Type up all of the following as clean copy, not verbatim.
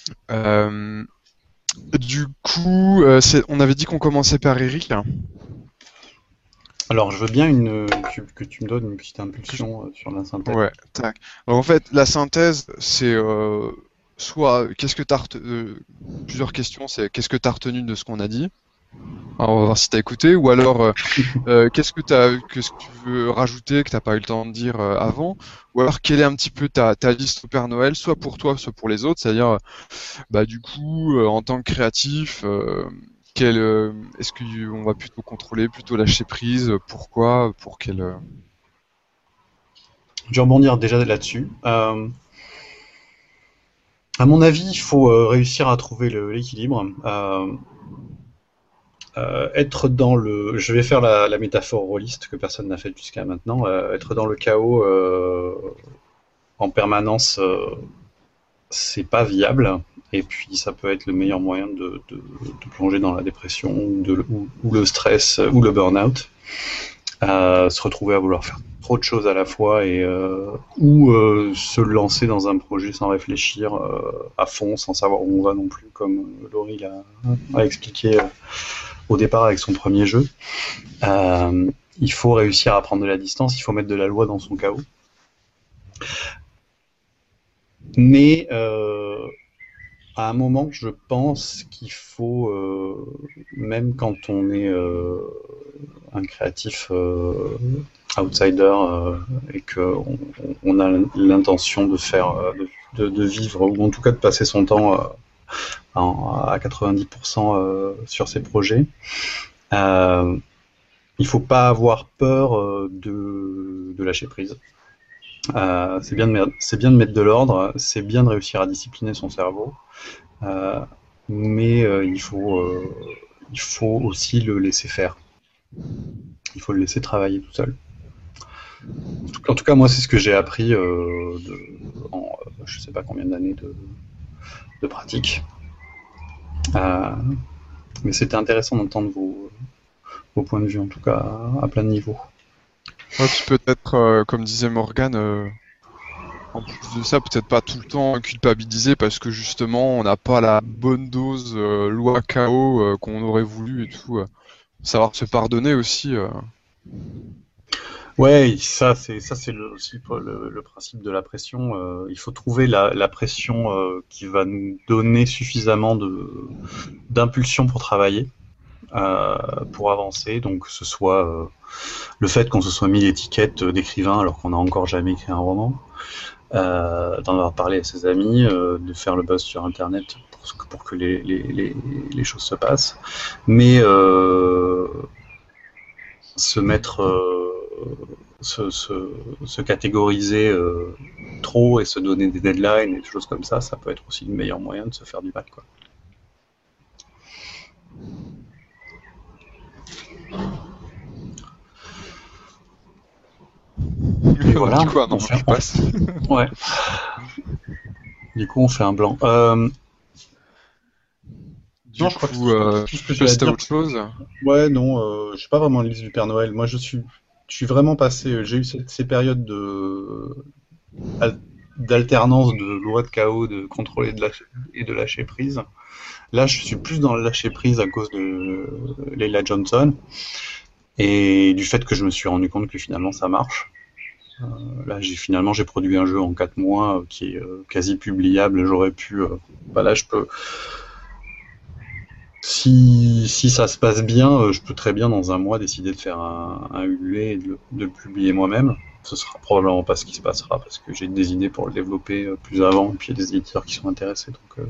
Euh, du coup, on avait dit qu'on commençait par Eric, hein. Alors, je veux bien que tu me donnes une petite Que je- impulsion sur la synthèse. Ouais, tac. Alors, en fait, la synthèse, c'est soit qu'est-ce que plusieurs questions, c'est qu'est-ce que t'as retenu de ce qu'on a dit? Alors, on va voir si t'as écouté, ou alors qu'est-ce que tu veux rajouter que t'as pas eu le temps de dire avant, ou alors quelle est un petit peu ta liste au Père Noël, soit pour toi, soit pour les autres, c'est-à-dire bah du coup en tant que créatif, est-ce qu'on va plutôt contrôler, plutôt lâcher prise, pourquoi, pour quelle Je vais rebondir déjà là-dessus. À mon avis, il faut réussir à trouver l'équilibre. Être dans le. Je vais faire la métaphore rôliste que personne n'a faite jusqu'à maintenant. Être dans le chaos en permanence, c'est pas viable. Et puis, ça peut être le meilleur moyen de plonger dans la dépression ou le stress ou le burn-out. Se retrouver à vouloir faire trop de choses à la fois ou se lancer dans un projet sans réfléchir à fond, sans savoir où on va non plus, comme Laurie a expliqué au départ avec son premier jeu. Euh, il faut réussir à prendre de la distance, il faut mettre de la loi dans son chaos. Mais à un moment, je pense qu'il faut, même quand on est un créatif outsider et qu'on a l'intention de faire, de vivre, ou en tout cas de passer son temps à 90% sur ses projets, euh, il faut pas avoir peur de lâcher prise. C'est bien de mettre de l'ordre, c'est bien de réussir à discipliner son cerveau, euh, mais il faut aussi le laisser faire. Il faut le laisser travailler tout seul. En tout cas, moi, c'est ce que j'ai appris je sais pas combien d'années de pratique. Euh, mais c'était intéressant d'entendre vos points de vue, en tout cas à plein de niveaux. ouais, puis peut-être comme disait Morgan, en plus de ça, peut-être pas tout le temps culpabiliser parce que justement on n'a pas la bonne dose loi KO qu'on aurait voulu et tout, savoir se pardonner aussi. Ouais, ça c'est aussi le principe de la pression. Il faut trouver la pression qui va nous donner suffisamment d'impulsion pour travailler, pour avancer. Donc que ce soit le fait qu'on se soit mis l'étiquette d'écrivain alors qu'on n'a encore jamais écrit un roman, d'en avoir parlé à ses amis, de faire le buzz sur Internet pour que les choses se passent. Mais se mettre, se catégoriser trop et se donner des deadlines et des choses comme ça peut être aussi le meilleur moyen de se faire du mal, quoi. Et On a voilà, du coup un an qui passe. ouais. Du coup, on fait un blanc. Non, Du je crois que coup, c'est tout ce je que sais pas j'ai à si t'as dire. autre chose. Ouais, non, je suis pas vraiment une liste du Père Noël. Moi, je suis vraiment passé. J'ai eu ces périodes d'alternance de loi de chaos, de contrôle et de lâcher prise. Là, je suis plus dans le lâcher prise à cause de Leila Johnson et du fait que je me suis rendu compte que finalement ça marche. Là, j'ai produit un jeu en 4 mois qui est quasi publiable. J'aurais pu. Bah là, je peux. Si ça se passe bien, je peux très bien dans un mois décider de faire un ULE et de le publier moi-même. Ce sera probablement pas ce qui se passera parce que j'ai des idées pour le développer plus avant et puis il y a des éditeurs qui sont intéressés. Donc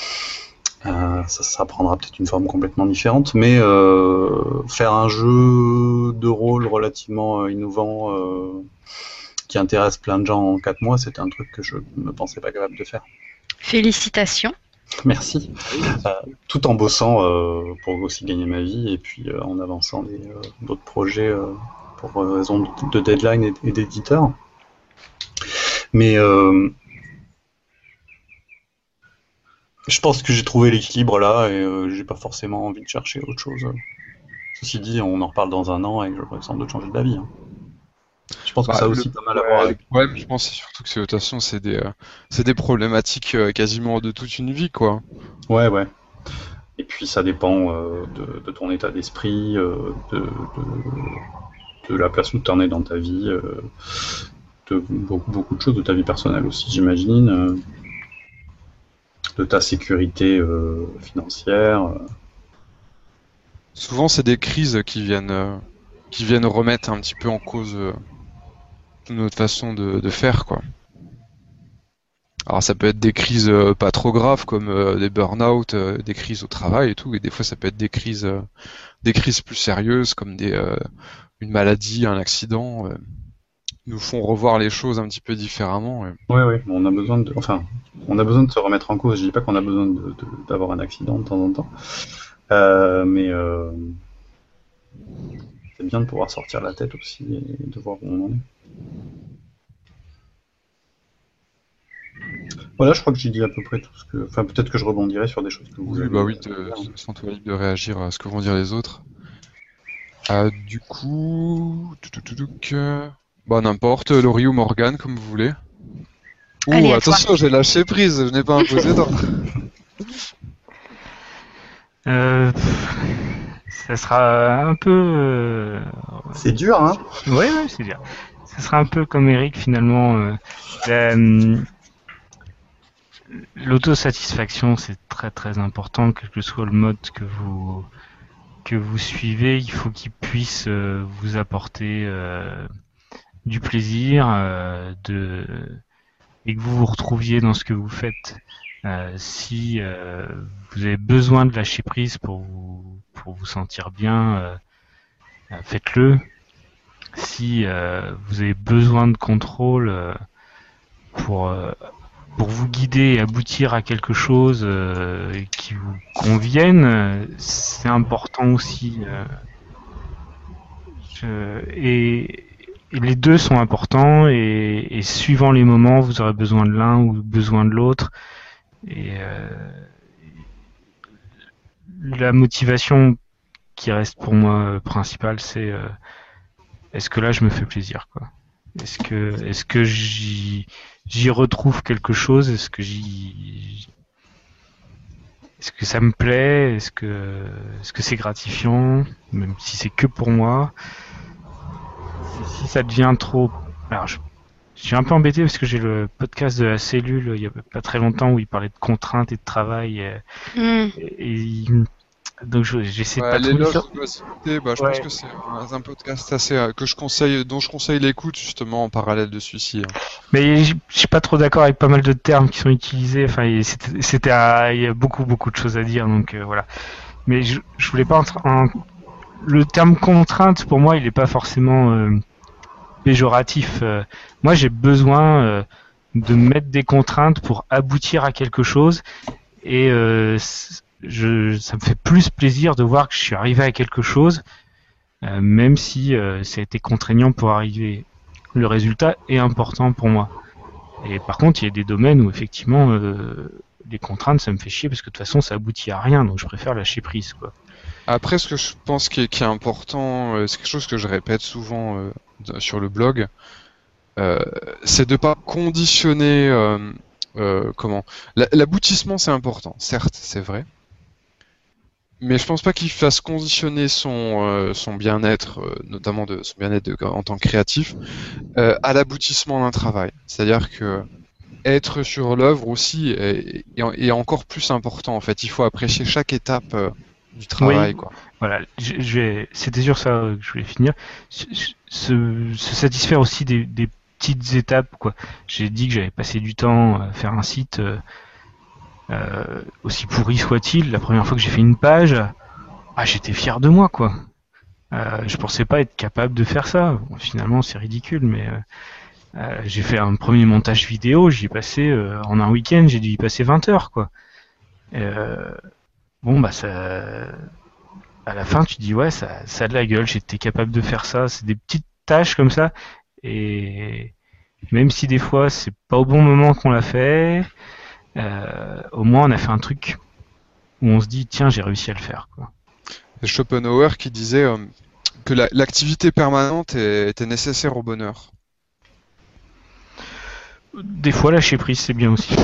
ça prendra peut-être une forme complètement différente. Mais faire un jeu de rôle relativement innovant qui intéresse plein de gens en 4 mois, c'était un truc que je ne me pensais pas capable de faire. Félicitations. Merci. Euh, Tout en bossant pour aussi gagner ma vie et puis en avançant d'autres projets pour raison de deadline et d'éditeur. Mais je pense que j'ai trouvé l'équilibre là et j'ai pas forcément envie de chercher autre chose. Ceci dit, on en reparle dans un an et j'aurais sans doute changé d'avis, hein. pense que ça a aussi pas mal à voir le avec. problème, je pense, c'est surtout que de toute façon, c'est des problématiques quasiment de toute une vie, quoi. Ouais, ouais. Et puis ça dépend de ton état d'esprit, de la place où tu en es dans ta vie, de beaucoup de choses, de ta vie personnelle aussi, j'imagine, de ta sécurité financière. Souvent, c'est des crises qui viennent remettre un petit peu en cause notre façon de faire, quoi. Alors ça peut être des crises pas trop graves comme des burn-out, des crises au travail et tout, et des fois ça peut être des crises plus sérieuses comme une maladie, un accident, nous font revoir les choses un petit peu différemment. Ouais, ouais, on a besoin on a besoin de se remettre en cause. Je dis pas qu'on a besoin d'avoir un accident de temps en temps, mais c'est bien de pouvoir sortir la tête aussi et de voir où on en est. Voilà, je crois que j'ai dit à peu près tout ce que. Enfin, peut-être que je rebondirai sur des choses que vous Oui, avez bah oui, dit. sens-toi libre de réagir à ce que vont dire les autres. Du coup, bah n'importe, Laurie ou Morgane, comme vous voulez. Allez, à Attention, j'ai lâché prise, je n'ai pas imposé d'ordre. Ça sera un peu. C'est dur, hein? Ouais, c'est bien. Ça sera un peu comme Eric finalement. L'autosatisfaction, c'est très très important, quel que soit le mode que vous suivez. Il faut qu'il puisse vous apporter du plaisir, et que vous vous retrouviez dans ce que vous faites. Si vous avez besoin de lâcher prise pour vous sentir bien, faites-le. Si vous avez besoin de contrôle pour vous guider et aboutir à quelque chose qui vous convienne, c'est important aussi. Et les deux sont importants, et suivant les moments, vous aurez besoin de l'un ou besoin de l'autre. Et la motivation qui reste pour moi principale, c'est est-ce que là je me fais plaisir, quoi. Est-ce que j'y retrouve quelque chose, est-ce que ça me plaît, est-ce que c'est gratifiant, même si c'est que pour moi. Si ça devient trop, alors je suis un peu embêté parce que j'ai le podcast de la cellule il y a pas très longtemps où il parlait de contraintes et de travail, donc j'essaie de pas trop L'éloge ça. de l'opacité, je Ouais. pense que c'est un podcast assez dont je conseille l'écoute justement en parallèle de celui-ci. Mais je suis pas trop d'accord avec pas mal de termes qui sont utilisés. Enfin, il y a beaucoup de choses à dire, donc voilà. Mais je voulais pas le terme contrainte, pour moi, il est pas forcément péjoratif. Moi, j'ai besoin de mettre des contraintes pour aboutir à quelque chose, et ça me fait plus plaisir de voir que je suis arrivé à quelque chose, même si ça a été contraignant pour arriver. Le résultat est important pour moi. Et par contre, il y a des domaines où effectivement les contraintes, ça me fait chier parce que de toute façon, ça aboutit à rien, donc je préfère lâcher prise, quoi. Après, ce que je pense qui est important, c'est quelque chose que je répète souvent sur le blog, c'est de pas conditionner l'aboutissement, c'est important, certes, c'est vrai. Mais je pense pas qu'il fasse conditionner son bien-être, notamment son bien-être en tant que créatif, à l'aboutissement d'un travail. C'est-à-dire que être sur l'œuvre aussi est encore plus important en fait. Il faut apprécier chaque étape du travail, quoi. Voilà, c'était sur ça que je voulais finir. Se satisfaire aussi des petites étapes, quoi. J'ai dit que j'avais passé du temps à faire un site, aussi pourri soit-il. La première fois que j'ai fait une page, j'étais fier de moi, quoi. Je pensais pas être capable de faire ça. Bon, finalement, c'est ridicule, mais j'ai fait un premier montage vidéo, j'y ai passé en un week-end, j'ai dû y passer 20 heures, quoi. Ça, à la fin, tu dis ouais, ça a de la gueule, j'étais capable de faire ça. C'est des petites tâches comme ça, et même si des fois c'est pas au bon moment qu'on l'a fait, au moins on a fait un truc où on se dit tiens, j'ai réussi à le faire, quoi. C'est Schopenhauer qui disait que l'activité permanente était nécessaire au bonheur. Des fois, lâcher prise, c'est bien aussi.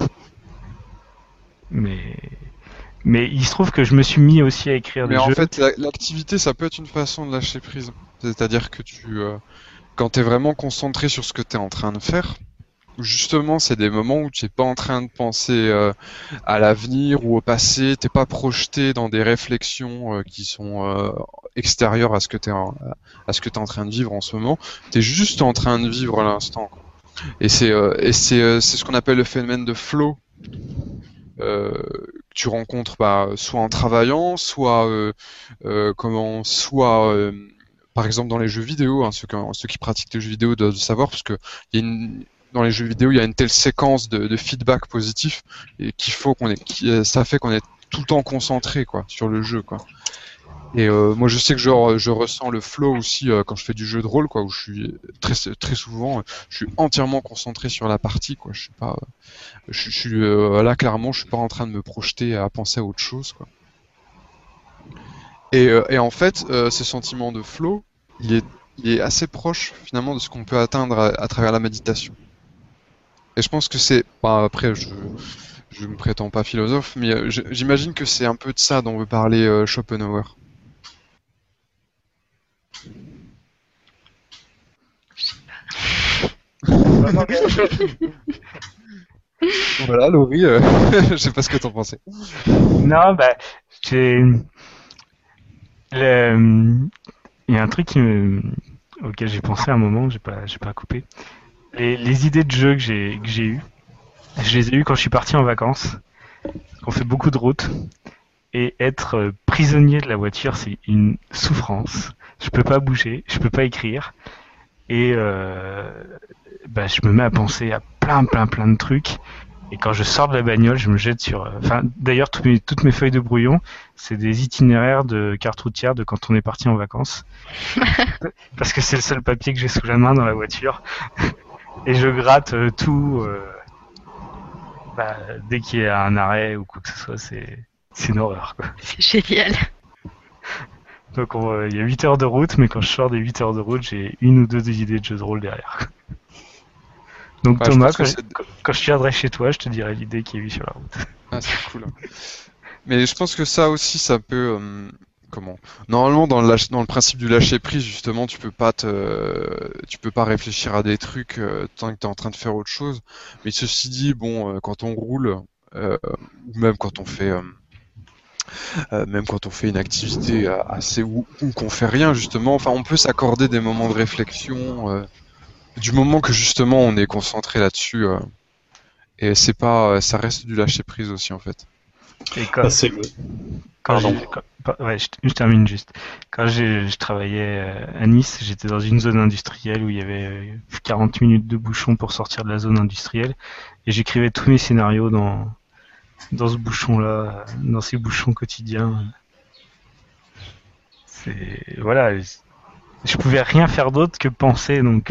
Mais il se trouve que je me suis mis aussi à écrire Mais des en jeux. fait, l'activité, ça peut être une façon de lâcher prise. C'est-à-dire que quand t'es vraiment concentré sur ce que t'es en train de faire, justement, c'est des moments où tu n'es pas en train de penser à l'avenir ou au passé, t'es pas projeté dans des réflexions qui sont extérieures à ce que à ce que t'es en train de vivre en ce moment. T'es juste en train de vivre l'instant, quoi. Et c'est ce qu'on appelle le phénomène de flow. Que tu rencontres soit en travaillant, soit par exemple dans les jeux vidéo, hein, ceux qui pratiquent les jeux vidéo doivent le savoir, parce que dans les jeux vidéo, il y a une telle séquence de feedback positif et ça fait qu'on est tout le temps concentré quoi sur le jeu quoi. Et moi je sais que je ressens le flow aussi quand je fais du jeu de rôle quoi, où je suis très souvent je suis entièrement concentré sur la partie quoi. Je suis pas je suis là clairement je suis pas en train de me projeter à penser à autre chose quoi. Et en fait ce sentiment de flow il est assez proche finalement de ce qu'on peut atteindre à travers la méditation. Et je pense que après je me prétends pas philosophe mais j'imagine que c'est un peu de ça dont veut parler Schopenhauer. Voilà, Laurie, je sais pas ce que t'en pensais. Non, bah, j'ai. Il y a un truc auquel j'ai pensé à un moment, j'ai pas coupé. Les idées de jeu que j'ai eues, je les ai eues quand je suis parti en vacances. On fait beaucoup de routes. Et être prisonnier de la voiture, c'est une souffrance. Je peux pas bouger, je peux pas écrire. Et je me mets à penser à plein de trucs. Et quand je sors de la bagnole, je me jette sur. Enfin, d'ailleurs, toutes mes feuilles de brouillon, c'est des itinéraires de carte routière de quand on est parti en vacances. Parce que c'est le seul papier que j'ai sous la main dans la voiture. Et je gratte tout. Dès qu'il y a un arrêt ou quoi que ce soit, c'est une horreur, quoi. C'est génial. Donc il y a 8 heures de route, mais quand je sors des 8 heures de route, j'ai une ou deux idées de jeux de rôle derrière. Donc Ouais, Thomas, je pense que quand je viendrai chez toi, je te dirai l'idée qu'il y a eu sur la route. Ah, c'est cool. Mais je pense que ça aussi, ça peut. Comment? Normalement, dans le principe du lâcher prise, justement, tu peux pas réfléchir à des trucs tant que t'es en train de faire autre chose. Mais ceci dit, bon, quand on roule, ou même quand on fait une activité assez ou qu'on fait rien, justement, enfin, on peut s'accorder des moments de réflexion. Du moment que justement on est concentré là-dessus, et ça reste du lâcher prise aussi en fait. Et quand, c'est le. quand Pardon. je termine juste. Quand je travaillais à Nice, j'étais dans une zone industrielle où il y avait 40 minutes de bouchon pour sortir de la zone industrielle, et j'écrivais tous mes scénarios dans ce bouchon-là, dans ces bouchons quotidiens. Voilà, je pouvais rien faire d'autre que penser, donc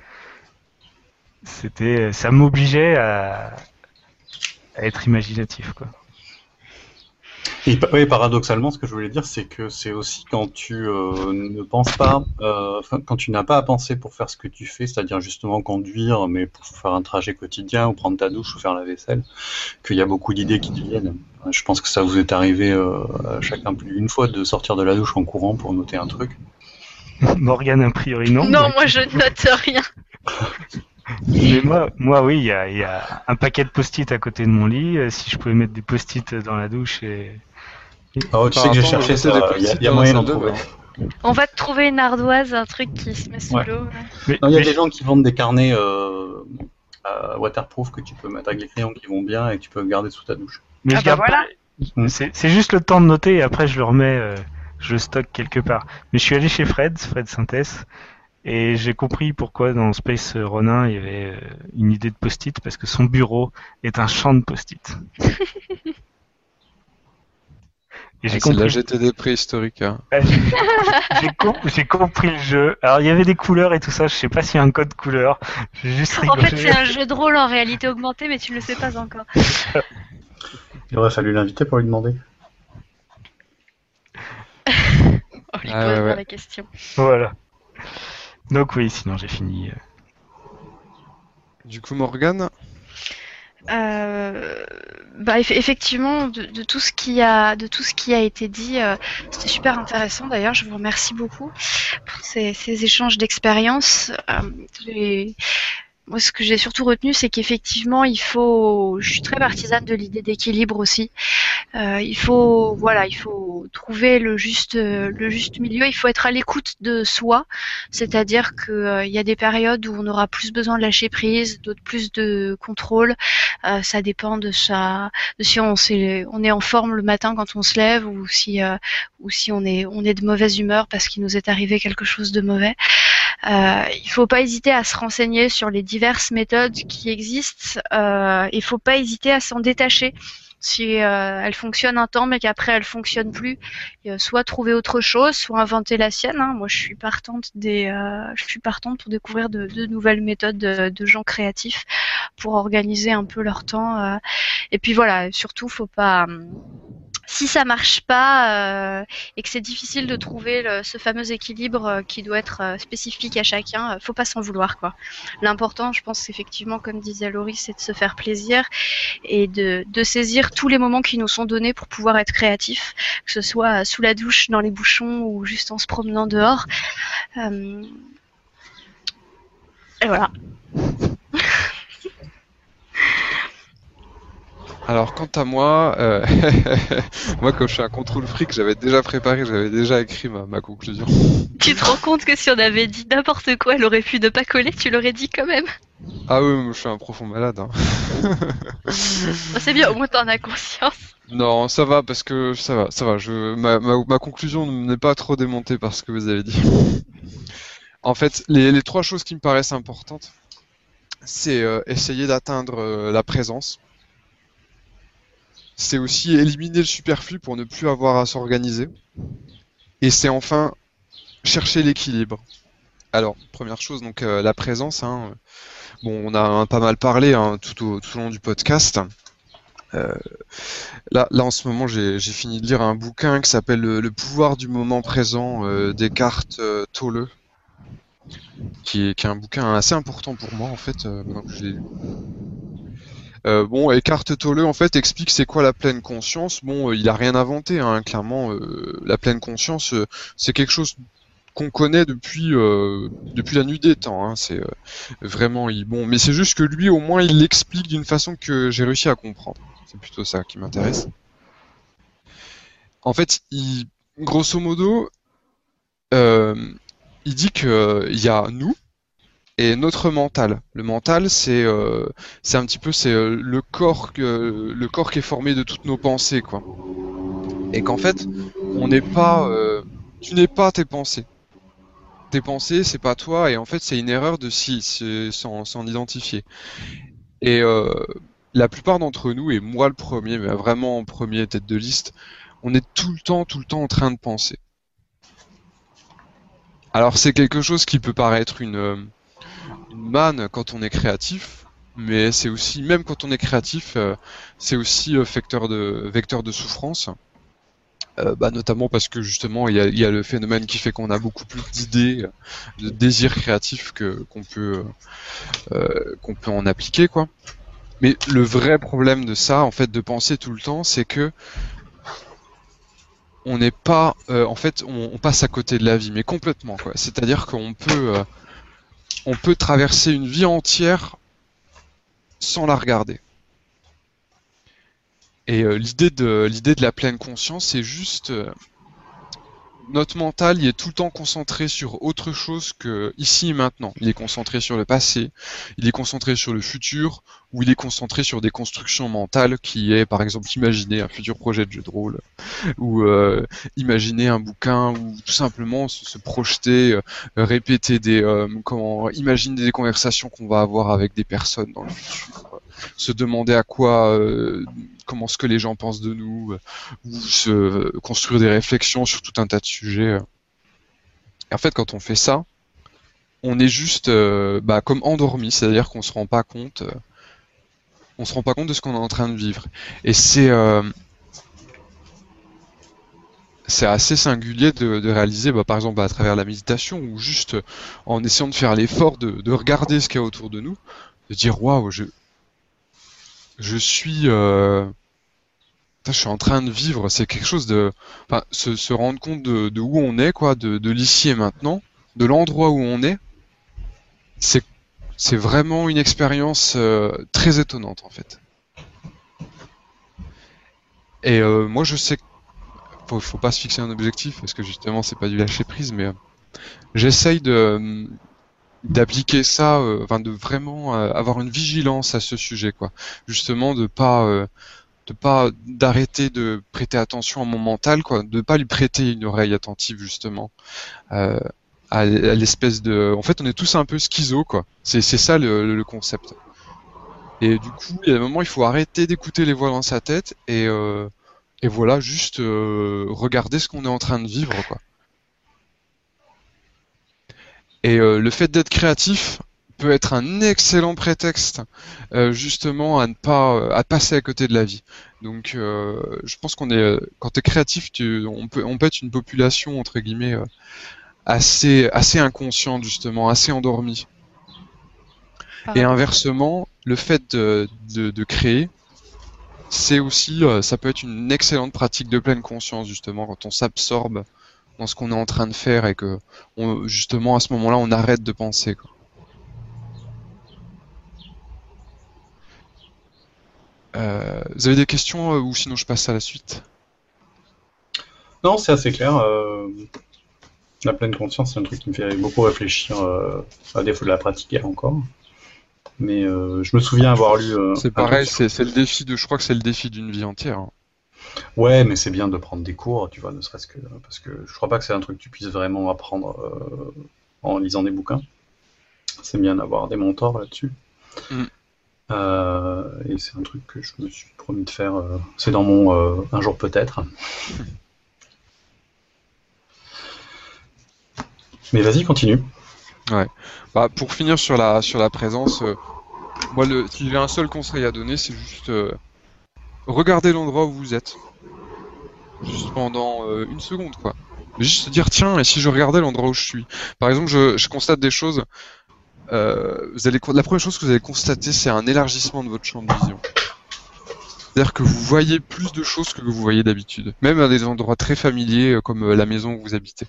ça m'obligeait à être imaginatif, quoi. Et oui, paradoxalement, ce que je voulais dire, c'est que c'est aussi quand tu ne penses pas, quand tu n'as pas à penser pour faire ce que tu fais, c'est-à-dire justement conduire, mais pour faire un trajet quotidien ou prendre ta douche ou faire la vaisselle, qu'il y a beaucoup d'idées qui te viennent. Je pense que ça vous est arrivé à chacun plus d'une fois de sortir de la douche en courant pour noter un truc. Morgane, a priori, non. Non, moi je note rien. Mais moi oui, il y a un paquet de post-it à côté de mon lit. Si je pouvais mettre des post-it dans la douche et... Oh, tu sais que j'ai cherché ça, il y a moyen d'en trouver. On va te trouver une ardoise, un truc qui se met sous l'eau. Il y a des gens qui vendent des carnets waterproof que tu peux mettre avec les crayons qui vont bien et que tu peux garder sous ta douche. Mais je garde voilà. pas. C'est juste le temps de noter et après je le remets, je le stocke quelque part. Mais je suis allé chez Fred Synthèse, et j'ai compris pourquoi dans Space Ronin il y avait une idée de post-it, parce que son bureau est un champ de post-it. Et c'est de la GTD préhistorique. Hein. J'ai compris le jeu. Alors il y avait des couleurs et tout ça, je sais pas s'il y a un code couleur. En fait c'est un jeu de rôle en réalité augmentée, mais tu ne le sais pas encore. Il aurait fallu l'inviter pour lui demander. On lui posera la question. Voilà. Donc oui, sinon j'ai fini. Du coup, Morgane? Euh, Effectivement, de tout ce qui a été dit, c'était super intéressant. D'ailleurs, je vous remercie beaucoup pour ces échanges d'expériences. Moi, ce que j'ai surtout retenu, c'est qu'effectivement, je suis très partisane de l'idée d'équilibre aussi. Il faut trouver le juste milieu. Il faut être à l'écoute de soi, c'est-à-dire que il y a des périodes où on aura plus besoin de lâcher prise, d'autres plus de contrôle. Ça dépend de si on est en forme le matin quand on se lève ou si on est de mauvaise humeur parce qu'il nous est arrivé quelque chose de mauvais. Il faut pas hésiter à se renseigner sur les diverses méthodes qui existent. Il faut pas hésiter à s'en détacher si elle fonctionne un temps mais qu'après elle fonctionne plus, soit trouver autre chose, soit inventer la sienne. Hein. Moi, je suis partante pour découvrir de nouvelles méthodes de gens créatifs pour organiser un peu leur temps. Et puis voilà, surtout, faut pas. Si ça marche pas et que c'est difficile de trouver ce fameux équilibre qui doit être spécifique à chacun, faut pas s'en vouloir quoi. L'important, je pense effectivement, comme disait Laurie, c'est de se faire plaisir et de saisir tous les moments qui nous sont donnés pour pouvoir être créatif, que ce soit sous la douche, dans les bouchons ou juste en se promenant dehors. Et voilà. Alors, quant à moi, moi, comme je suis un contrôle fric, j'avais déjà préparé, j'avais déjà écrit ma conclusion. Tu te rends compte que si on avait dit n'importe quoi, elle aurait pu ne pas coller, tu l'aurais dit quand même. Ah oui, moi, je suis un profond malade. Hein. C'est bien, au moins t'en as conscience. Non, ça va parce que ça va. Ma conclusion n'est pas trop démontée par ce que vous avez dit. En fait, les trois choses qui me paraissent importantes, c'est essayer d'atteindre la présence. C'est aussi éliminer le superflu pour ne plus avoir à s'organiser. Et c'est enfin chercher l'équilibre. Alors, première chose, donc la présence. Hein. Bon, on a pas mal parlé hein, tout au long du podcast. Là, en ce moment, j'ai fini de lire un bouquin qui s'appelle Le pouvoir du moment présent d'Eckhart Tolle, qui est un bouquin assez important pour moi en fait. Maintenant que je l'ai lu. Bon, Eckhart Tolle en fait explique c'est quoi la pleine conscience. Bon, il a rien inventé, hein, clairement. La pleine conscience, c'est quelque chose qu'on connaît depuis la nuit des temps. Hein, c'est vraiment bon, mais c'est juste que lui, au moins, il l'explique d'une façon que j'ai réussi à comprendre. C'est plutôt ça qui m'intéresse. En fait, grosso modo, il dit que il y a nous. Et notre mental. Le mental, c'est un petit peu le corps qui est formé de toutes nos pensées, quoi. Et qu'en fait, on n'est pas, tu n'es pas tes pensées. Tes pensées, c'est pas toi. Et en fait, c'est une erreur de s'en identifier. Et la plupart d'entre nous, et moi le premier, mais vraiment en premier tête de liste, on est tout le temps en train de penser. Alors c'est quelque chose qui peut paraître une manne quand on est créatif, mais c'est aussi, même quand on est créatif, c'est aussi vecteur de souffrance, notamment parce que justement il y a le phénomène qui fait qu'on a beaucoup plus d'idées, de désirs créatifs qu'on peut en appliquer quoi. Mais le vrai problème de ça, en fait, de penser tout le temps, c'est que on n'est pas, en fait, on passe à côté de la vie, mais complètement quoi. C'est-à-dire qu'on peut traverser une vie entière sans la regarder. Et l'idée de la pleine conscience, c'est juste notre mental, il est tout le temps concentré sur autre chose que ici et maintenant. Il est concentré sur le passé, il est concentré sur le futur, ou il est concentré sur des constructions mentales qui est, par exemple, imaginer un futur projet de jeu de rôle, ou imaginer un bouquin, ou tout simplement se projeter, répéter imaginer des conversations qu'on va avoir avec des personnes dans le futur, se demander comment ce que les gens pensent de nous, ou se construire des réflexions sur tout un tas de sujets. Et en fait, quand on fait ça, on est juste comme endormi, c'est-à-dire qu'on se rend pas compte de ce qu'on est en train de vivre. Et c'est assez singulier de réaliser, par exemple à travers la méditation, ou juste en essayant de faire l'effort de regarder ce qu'il y a autour de nous, de dire waouh, je suis putain, je suis en train de vivre, c'est quelque chose de enfin se rendre compte de où on est quoi, de l'ici et maintenant, de l'endroit où on est, c'est c'est vraiment une expérience très étonnante en fait. Et moi je sais faut pas se fixer un objectif parce que justement c'est pas du lâcher prise, mais j'essaye d'appliquer ça, enfin de vraiment avoir une vigilance à ce sujet, quoi. Justement de pas d'arrêter de prêter attention à mon mental, quoi, de pas lui prêter une oreille attentive justement euh, à l'espèce de. En fait, on est tous un peu schizo, quoi. C'est ça le concept. Et du coup, il y a un moment, il faut arrêter d'écouter les voix dans sa tête et voilà, juste regarder ce qu'on est en train de vivre, quoi. Et le fait d'être créatif peut être un excellent prétexte justement à ne pas à passer à côté de la vie. Donc je pense qu'on est quand t'es créatif, on peut être une population entre guillemets assez inconsciente justement, assez endormie. Et inversement, le fait de créer, c'est aussi ça peut être une excellente pratique de pleine conscience justement quand on s'absorbe dans ce qu'on est en train de faire et que justement à ce moment-là on arrête de penser, quoi. Vous avez des questions ou sinon je passe à la suite? Non, c'est assez clair. La pleine conscience, c'est un truc qui me fait beaucoup réfléchir, à défaut de la pratiquer encore. Mais je me souviens avoir lu. C'est pareil, c'est le défi je crois que c'est le défi d'une vie entière, hein. Ouais, mais c'est bien de prendre des cours, tu vois, ne serait-ce que parce que je crois pas que c'est un truc que tu puisses vraiment apprendre en lisant des bouquins. C'est bien d'avoir des mentors là-dessus. Mm. Et c'est un truc que je me suis promis de faire. C'est dans mon un jour peut-être. Mais vas-y, continue. Ouais. Bah, pour finir sur la présence, moi si j'ai un seul conseil à donner, c'est juste regardez l'endroit où vous êtes, juste pendant une seconde, quoi. Juste se dire tiens, et si je regardais l'endroit où je suis. Par exemple, je constate des choses. La première chose que vous allez constater, c'est un élargissement de votre champ de vision. C'est-à-dire que vous voyez plus de choses que vous voyez d'habitude, même à des endroits très familiers comme la maison où vous habitez.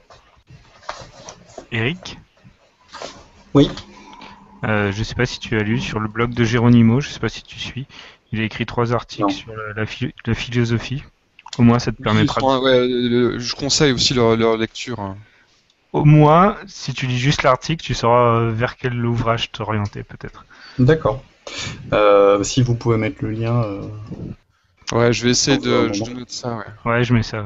Eric, Oui. je sais pas si tu as lu sur le blog de Geronimo, je sais pas si tu suis. Il a écrit 3 articles Non. sur la philosophie. Au moins, ça te permettra. Je conseille aussi leur lecture, hein. Au moins, si tu lis juste l'article, tu sauras vers quel ouvrage t'orienter peut-être. D'accord. Si vous pouvez mettre le lien. Ouais, je vais essayer Dans un je moment. note ça, ouais. Ouais, je mets ça.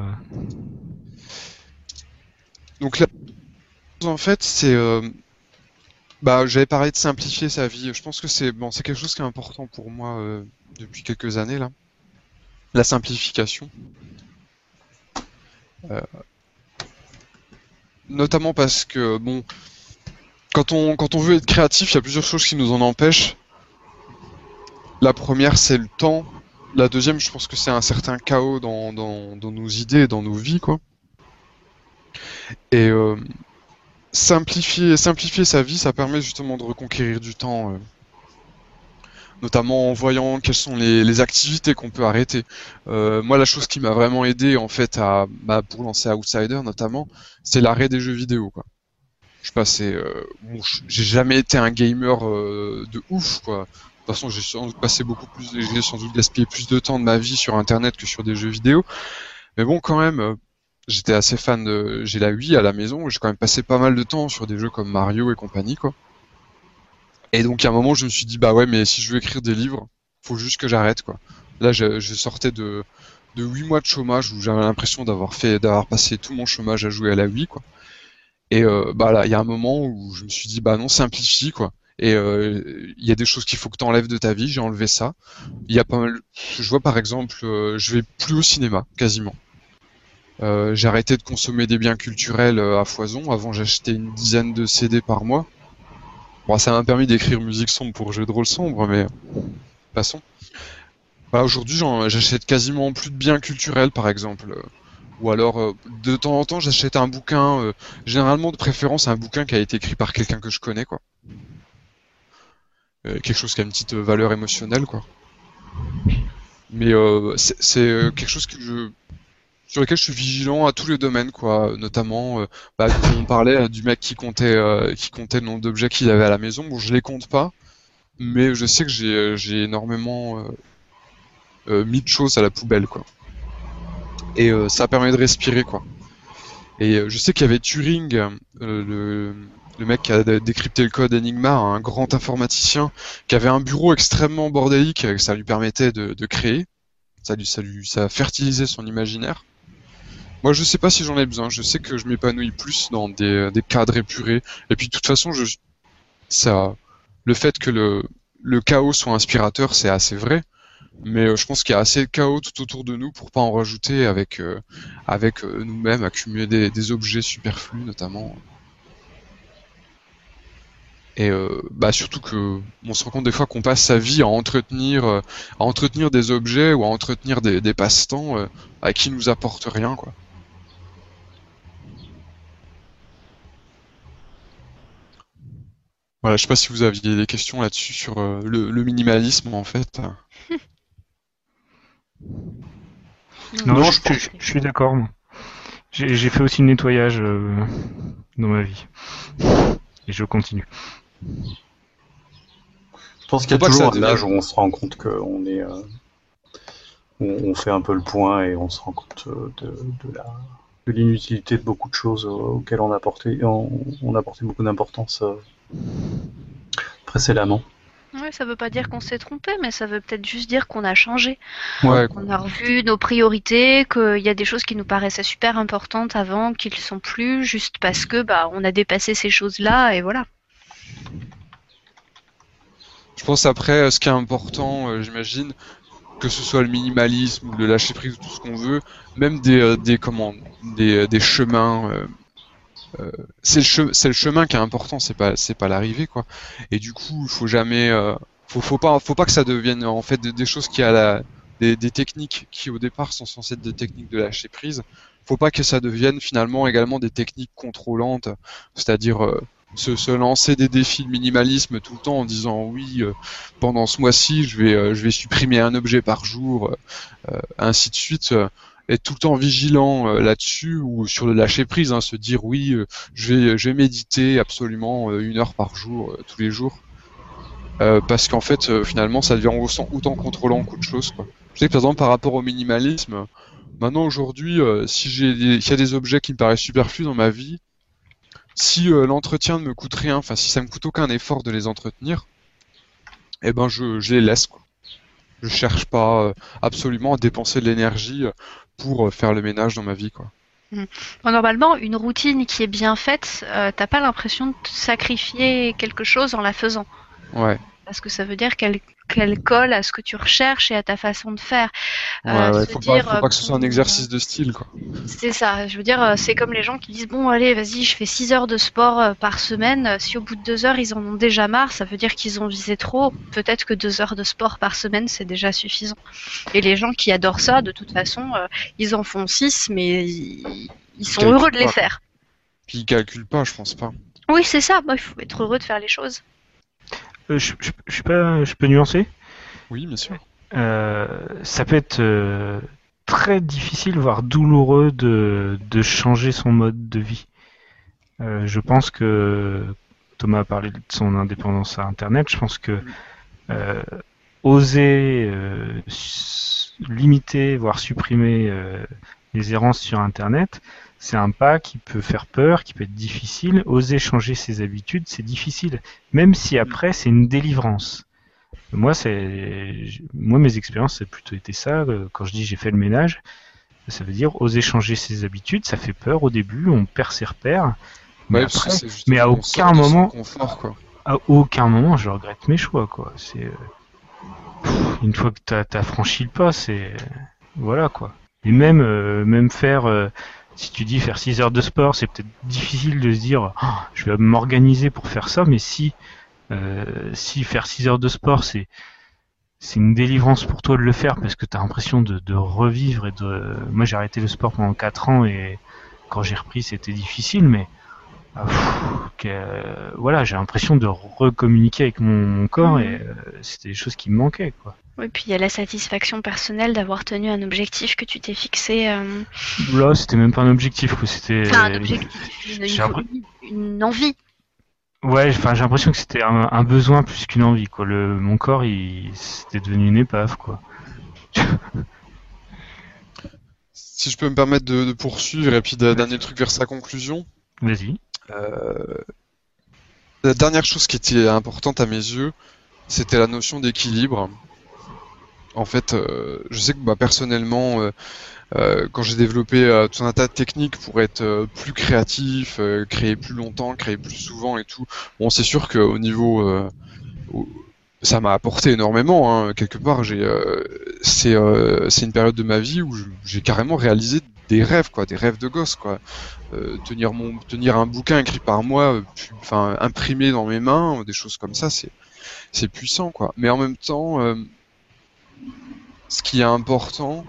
Donc là, en fait, c'est bah, j'avais parlé de simplifier sa vie. Je pense que c'est quelque chose qui est important pour moi depuis quelques années là. La simplification. Notamment parce que bon, quand on veut être créatif, il y a plusieurs choses qui nous en empêchent. La première, c'est le temps. La deuxième, je pense que c'est un certain chaos dans nos idées, dans nos vies, quoi. Et simplifier sa vie, ça permet justement de reconquérir du temps, notamment en voyant quelles sont les activités qu'on peut arrêter. Moi, la chose qui m'a vraiment aidé en fait pour lancer Outsider notamment, c'est l'arrêt des jeux vidéo, quoi. Je passais, j'ai jamais été un gamer de ouf, quoi. De toute façon, j'ai sans doute j'ai sans doute gaspillé plus de temps de ma vie sur Internet que sur des jeux vidéo. Mais bon, quand même, j'étais assez fan j'ai la Wii à la maison, j'ai quand même passé pas mal de temps sur des jeux comme Mario et compagnie, quoi. Et donc, à un moment, je me suis dit, bah ouais, mais si je veux écrire des livres, faut juste que j'arrête, quoi. Là, je sortais de 8 mois de chômage où j'avais l'impression d'avoir passé tout mon chômage à jouer à la Wii, quoi. Et bah là, il y a un moment où je me suis dit, bah non, simplifie, quoi. Et il y a des choses qu'il faut que tu enlèves de ta vie, j'ai enlevé ça. Il y a pas mal. Je vois par exemple, je vais plus au cinéma, quasiment. J'ai arrêté de consommer des biens culturels à foison. Avant, j'achetais une dizaine de CD par mois. Bon, ça m'a permis d'écrire musique sombre pour jeux de rôle sombre, mais passons. Bah, aujourd'hui, j'achète quasiment plus de biens culturels, par exemple. Ou alors, de temps en temps, j'achète un bouquin, généralement de préférence un bouquin qui a été écrit par quelqu'un que je connais, quoi. quelque chose qui a une petite valeur émotionnelle, quoi. Mais c'est quelque chose sur lequel je suis vigilant à tous les domaines, quoi. Notamment, quand on parlait du mec qui comptait le nombre d'objets qu'il avait à la maison. Bon, je les compte pas, mais je sais que j'ai énormément mis de choses à la poubelle, quoi. Et ça permet de respirer, quoi. Et je sais qu'il y avait Turing, le mec qui a décrypté le code Enigma, un grand informaticien, qui avait un bureau extrêmement bordélique, ça lui permettait de créer, ça fertilisait son imaginaire. Moi, je sais pas si j'en ai besoin, je sais que je m'épanouis plus dans des cadres épurés, et puis de toute façon, le fait que le chaos soit inspirateur, c'est assez vrai, mais je pense qu'il y a assez de chaos tout autour de nous pour pas en rajouter avec nous-mêmes, accumuler des objets superflus notamment. Et surtout que on se rend compte des fois qu'on passe sa vie à entretenir des objets ou à entretenir des passe-temps qui nous apportent rien, quoi. Voilà, je sais pas si vous aviez des questions là-dessus sur le minimalisme en fait. Non, je suis d'accord. Moi. J'ai fait aussi le nettoyage dans ma vie. Et je continue. Je pense qu'il y a toujours un âge où on se rend compte qu'on est... on fait un peu le point et on se rend compte de l'inutilité de beaucoup de choses auxquelles on apportait beaucoup d'importance précédemment. Ouais, ça veut pas dire qu'on s'est trompé, mais ça veut peut-être juste dire qu'on a changé. Ouais. Qu'on a revu nos priorités, qu'il y a des choses qui nous paraissaient super importantes avant, qui ne le sont plus, juste parce que on a dépassé ces choses-là, et voilà. Je pense après, ce qui est important, j'imagine, que ce soit le minimalisme ou le lâcher prise ou tout ce qu'on veut, même des chemins. C'est le chemin qui est important, c'est pas l'arrivée, quoi. Et du coup, il faut jamais, faut pas que ça devienne en fait des choses des techniques qui au départ sont censées être des techniques de lâcher prise. Faut pas que ça devienne finalement également des techniques contrôlantes, c'est-à-dire se lancer des défis de minimalisme tout le temps en disant oui, pendant ce mois-ci je vais supprimer un objet par jour, ainsi de suite. Être tout le temps vigilant là-dessus ou sur le lâcher prise, se dire oui, je vais méditer absolument 1 heure par jour, tous les jours, parce qu'en fait finalement ça devient autant contrôlant qu'autre chose, quoi. Je sais que par exemple par rapport au minimalisme, maintenant aujourd'hui, s'il y a des objets qui me paraissent superflus dans ma vie, si l'entretien ne me coûte rien, enfin si ça me coûte aucun effort de les entretenir, eh ben je les laisse, quoi. Je cherche pas absolument à dépenser de l'énergie pour faire le ménage dans ma vie, quoi. Normalement, une routine qui est bien faite, t'as pas l'impression de sacrifier quelque chose en la faisant. Ouais. Parce que ça veut dire qu'elle colle à ce que tu recherches et à ta façon de faire. Faut pas que ce soit un exercice de style, quoi. C'est ça, je veux dire, c'est comme les gens qui disent bon allez vas-y je fais 6 heures de sport par semaine, si au bout de 2 heures ils en ont déjà marre, ça veut dire qu'ils ont visé trop, peut-être que 2 heures de sport par semaine c'est déjà suffisant. Et les gens qui adorent ça, de toute façon, ils en font 6 mais ils sont heureux de les faire. Puis ils calculent pas, je pense pas. Oui c'est ça, il faut être heureux de faire les choses. Je peux nuancer ? Oui, bien sûr. Ça peut être très difficile, voire douloureux de changer son mode de vie. Je pense que Thomas a parlé de son indépendance à Internet. Je pense que oser limiter, voire supprimer les errances sur Internet, c'est un pas qui peut faire peur, qui peut être difficile. Oser changer ses habitudes, c'est difficile, même si après c'est une délivrance. Moi, mes expériences, ça a plutôt été ça. Quand je dis j'ai fait le ménage, ça veut dire oser changer ses habitudes. Ça fait peur au début, on perd ses repères. Mais, après, mais à aucun moment, je regrette mes choix, quoi. C'est une fois que t'as franchi le pas, c'est voilà, quoi. Et même faire, si tu dis faire 6 heures de sport, c'est peut-être difficile de se dire je vais m'organiser pour faire ça, mais si faire 6 heures de sport, c'est une délivrance pour toi de le faire parce que tu as l'impression de revivre Moi, j'ai arrêté le sport pendant 4 ans et quand j'ai repris, c'était difficile, mais voilà, j'ai l'impression de recommuniquer avec mon corps et c'était des choses qui me manquaient, quoi. Oui, puis il y a la satisfaction personnelle d'avoir tenu un objectif que tu t'es fixé. Là, c'était même pas un objectif, quoi. C'était. Enfin, un objectif, une envie. Ouais, enfin, j'ai l'impression que c'était un besoin plus qu'une envie, quoi. Mon corps, c'était devenu une épave, quoi. Si je peux me permettre de poursuivre et puis d'amener le truc vers sa conclusion. Vas-y. La dernière chose qui était importante à mes yeux, c'était la notion d'équilibre. En fait, je sais que personnellement, quand j'ai développé tout un tas de techniques pour être plus créatif, créer plus longtemps, créer plus souvent et tout, bon, c'est sûr qu'au niveau, ça m'a apporté énormément. Hein. Quelque part, c'est une période de ma vie où j'ai carrément réalisé des rêves, quoi, des rêves de gosse, quoi. Tenir un bouquin écrit par moi, enfin imprimé dans mes mains, des choses comme ça, c'est puissant, quoi. Mais en même temps, ce qui est important,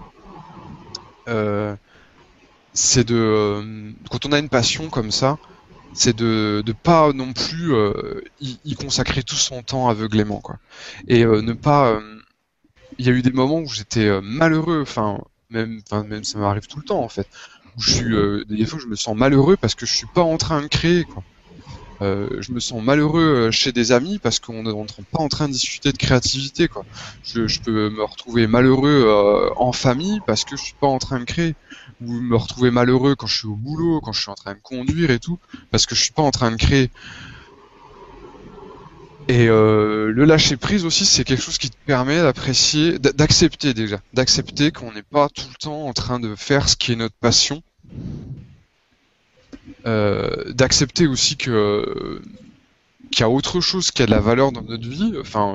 c'est quand on a une passion comme ça, c'est de pas non plus y consacrer tout son temps aveuglément, quoi. Et ne pas. Il y a eu des moments où j'étais malheureux, même ça m'arrive tout le temps en fait. Où des fois je me sens malheureux parce que je suis pas en train de créer, quoi. Je me sens malheureux chez des amis parce qu'on n'est pas en train de discuter de créativité, quoi. Je peux me retrouver malheureux en famille parce que je suis pas en train de créer, ou me retrouver malheureux quand je suis au boulot, quand je suis en train de conduire et tout, parce que je suis pas en train de créer. Et le lâcher prise aussi, c'est quelque chose qui te permet d'apprécier, d'accepter qu'on n'est pas tout le temps en train de faire ce qui est notre passion. D'accepter aussi qu'il y a autre chose qui a de la valeur dans notre vie.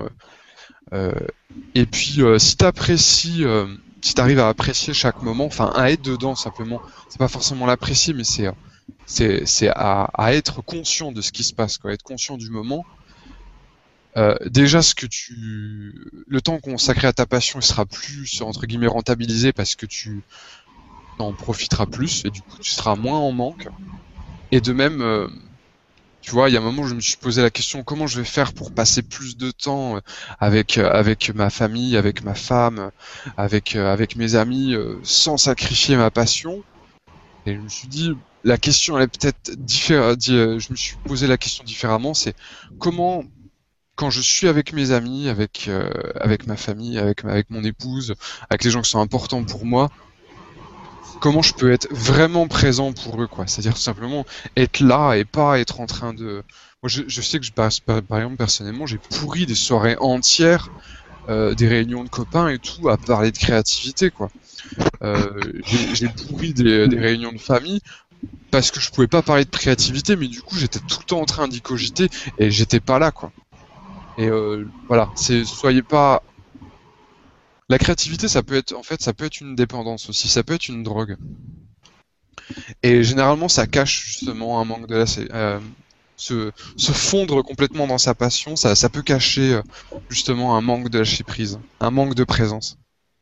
Et puis si t'arrives à apprécier chaque moment, à être dedans simplement, c'est pas forcément l'apprécier, mais c'est à être conscient de ce qui se passe, quoi, être conscient du moment. Déjà, le temps consacré à ta passion, il sera plus entre guillemets rentabilisé parce que tu en profiteras plus et du coup tu seras moins en manque. Et de même, tu vois, il y a un moment où je me suis posé la question comment je vais faire pour passer plus de temps avec ma famille, avec ma femme, avec mes amis, sans sacrifier ma passion. Et je me suis dit, la question elle est peut-être différente. Je me suis posé la question différemment, c'est comment, quand je suis avec mes amis, avec ma famille, avec mon épouse, avec les gens qui sont importants pour moi, comment je peux être vraiment présent pour eux, quoi. C'est-à-dire tout simplement être là et pas être en train de... Moi, je sais que par exemple, personnellement, j'ai pourri des soirées entières, des réunions de copains et tout, à parler de créativité, quoi. J'ai pourri des réunions de famille parce que je pouvais pas parler de créativité, mais du coup, j'étais tout le temps en train d'y cogiter et j'étais pas là, quoi. Et voilà, soyez pas... La créativité, ça peut être une dépendance aussi, ça peut être une drogue. Et généralement, ça cache justement un manque de se fondre complètement dans sa passion, ça peut cacher justement un manque de lâcher prise, un manque de présence.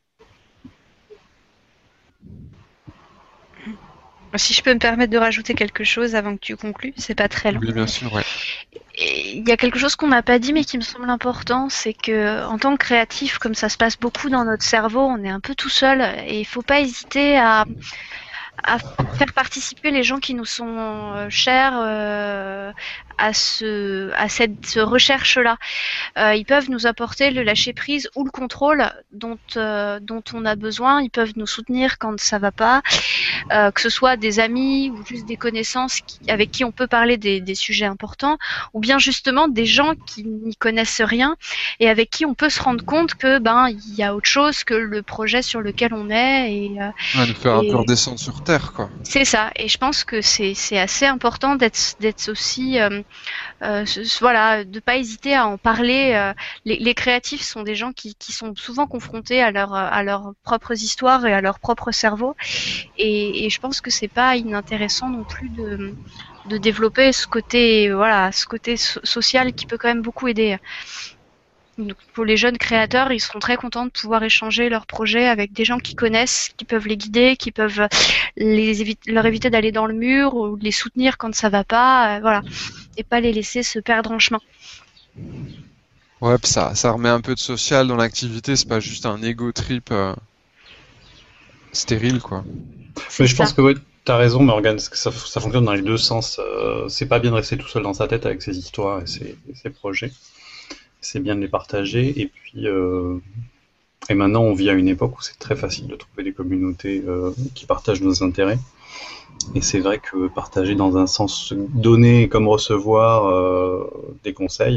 Si je peux me permettre de rajouter quelque chose avant que tu conclues, c'est pas très long. Oui, bien sûr, ouais. Il y a quelque chose qu'on n'a pas dit mais qui me semble important, c'est que en tant que créatif, comme ça se passe beaucoup dans notre cerveau, on est un peu tout seul et il faut pas hésiter à faire participer les gens qui nous sont chers à cette recherche-là. Ils peuvent nous apporter le lâcher-prise ou le contrôle dont on a besoin. Ils peuvent nous soutenir quand ça va pas, que ce soit des amis ou juste des connaissances avec qui on peut parler des sujets importants, ou bien justement des gens qui n'y connaissent rien et avec qui on peut se rendre compte que il y a autre chose que le projet sur lequel on est nous faire un peu redescendre sur terre, quoi. C'est ça, et je pense que c'est assez important d'être aussi voilà, de pas hésiter à en parler. Les créatifs sont des gens qui sont souvent confrontés à leurs propres histoires et à leur propre cerveau, et je pense que c'est pas inintéressant non plus de développer ce côté social qui peut quand même beaucoup aider. Donc, pour les jeunes créateurs, ils seront très contents de pouvoir échanger leurs projets avec des gens qui connaissent, qui peuvent les guider, qui peuvent leur éviter d'aller dans le mur ou les soutenir quand ça va pas, voilà, et pas les laisser se perdre en chemin. Ouais, puis ça remet un peu de social dans l'activité, c'est pas juste un ego trip stérile, quoi. Mais je pense que ouais, t'as raison, Morgane, parce que ça fonctionne dans les deux sens. C'est pas bien de rester tout seul dans sa tête avec ses histoires et ses projets. C'est bien de les partager. Et puis, et maintenant, on vit à une époque où c'est très facile de trouver des communautés qui partagent nos intérêts. Et c'est vrai que partager dans un sens donner comme recevoir des conseils,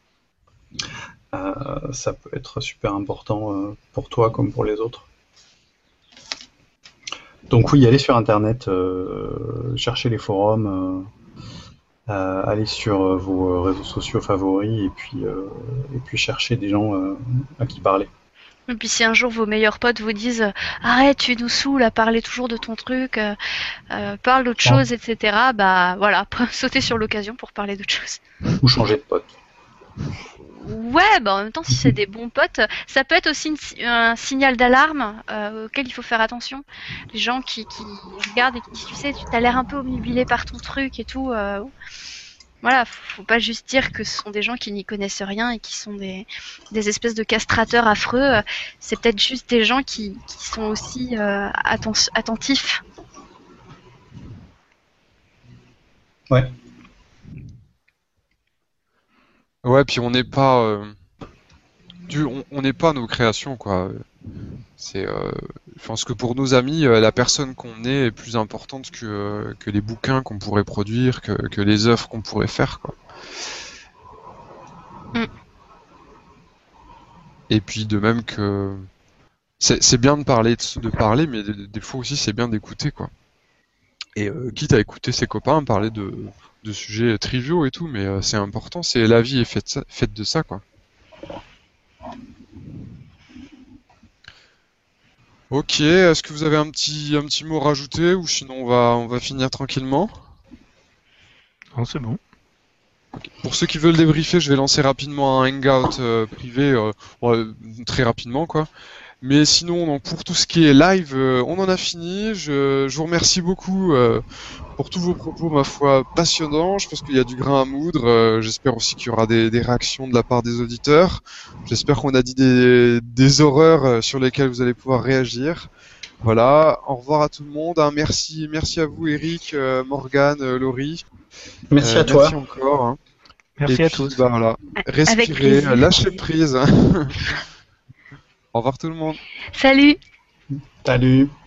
ça peut être super important pour toi comme pour les autres. Donc oui, allez sur Internet, cherchez les forums, allez sur vos réseaux sociaux favoris et puis cherchez des gens à qui parler. Et puis si un jour vos meilleurs potes vous disent arrête, tu nous saoules à parler toujours de ton truc, parle d'autre chose, etc. Bah voilà, sautez sur l'occasion pour parler d'autre chose. Ou changer de pote. Ouais, bah en même temps, si c'est des bons potes, ça peut être aussi un signal d'alarme auquel il faut faire attention. Les gens qui regardent et qui disent, tu sais, tu t'as l'air un peu obnubilé par ton truc et tout. Voilà, faut pas juste dire que ce sont des gens qui n'y connaissent rien et qui sont des espèces de castrateurs affreux. C'est peut-être juste des gens qui sont aussi attentifs. Ouais. Ouais, puis on n'est pas on n'est pas nos créations, quoi. C'est, je pense que pour nos amis, la personne qu'on est plus importante que les bouquins qu'on pourrait produire, que les œuvres qu'on pourrait faire, quoi. Et puis de même que c'est bien de parler, mais des fois aussi c'est bien d'écouter, quoi. Et quitte à écouter ses copains parler de sujets triviaux et tout, mais c'est important, c'est la vie est faite de ça, quoi. Ok, est-ce que vous avez un petit mot à rajouter ou sinon on va finir tranquillement? Non, c'est bon. Okay. Pour ceux qui veulent débriefer, je vais lancer rapidement un hangout privé, ouais, très rapidement, quoi. Mais sinon, donc, pour tout ce qui est live, on en a fini. Je vous remercie beaucoup pour tous vos propos, ma foi, passionnants. Je pense qu'il y a du grain à moudre. J'espère aussi qu'il y aura des réactions de la part des auditeurs. J'espère qu'on a dit des horreurs sur lesquelles vous allez pouvoir réagir. Voilà, au revoir à tout le monde. Hein. Merci à vous, Eric, Morgane, Laurie. Merci à toi. Merci encore. Hein. Merci Et à puis, tous. Bah, voilà. Respirez, lâchez prise. Au revoir tout le monde. Salut. Salut.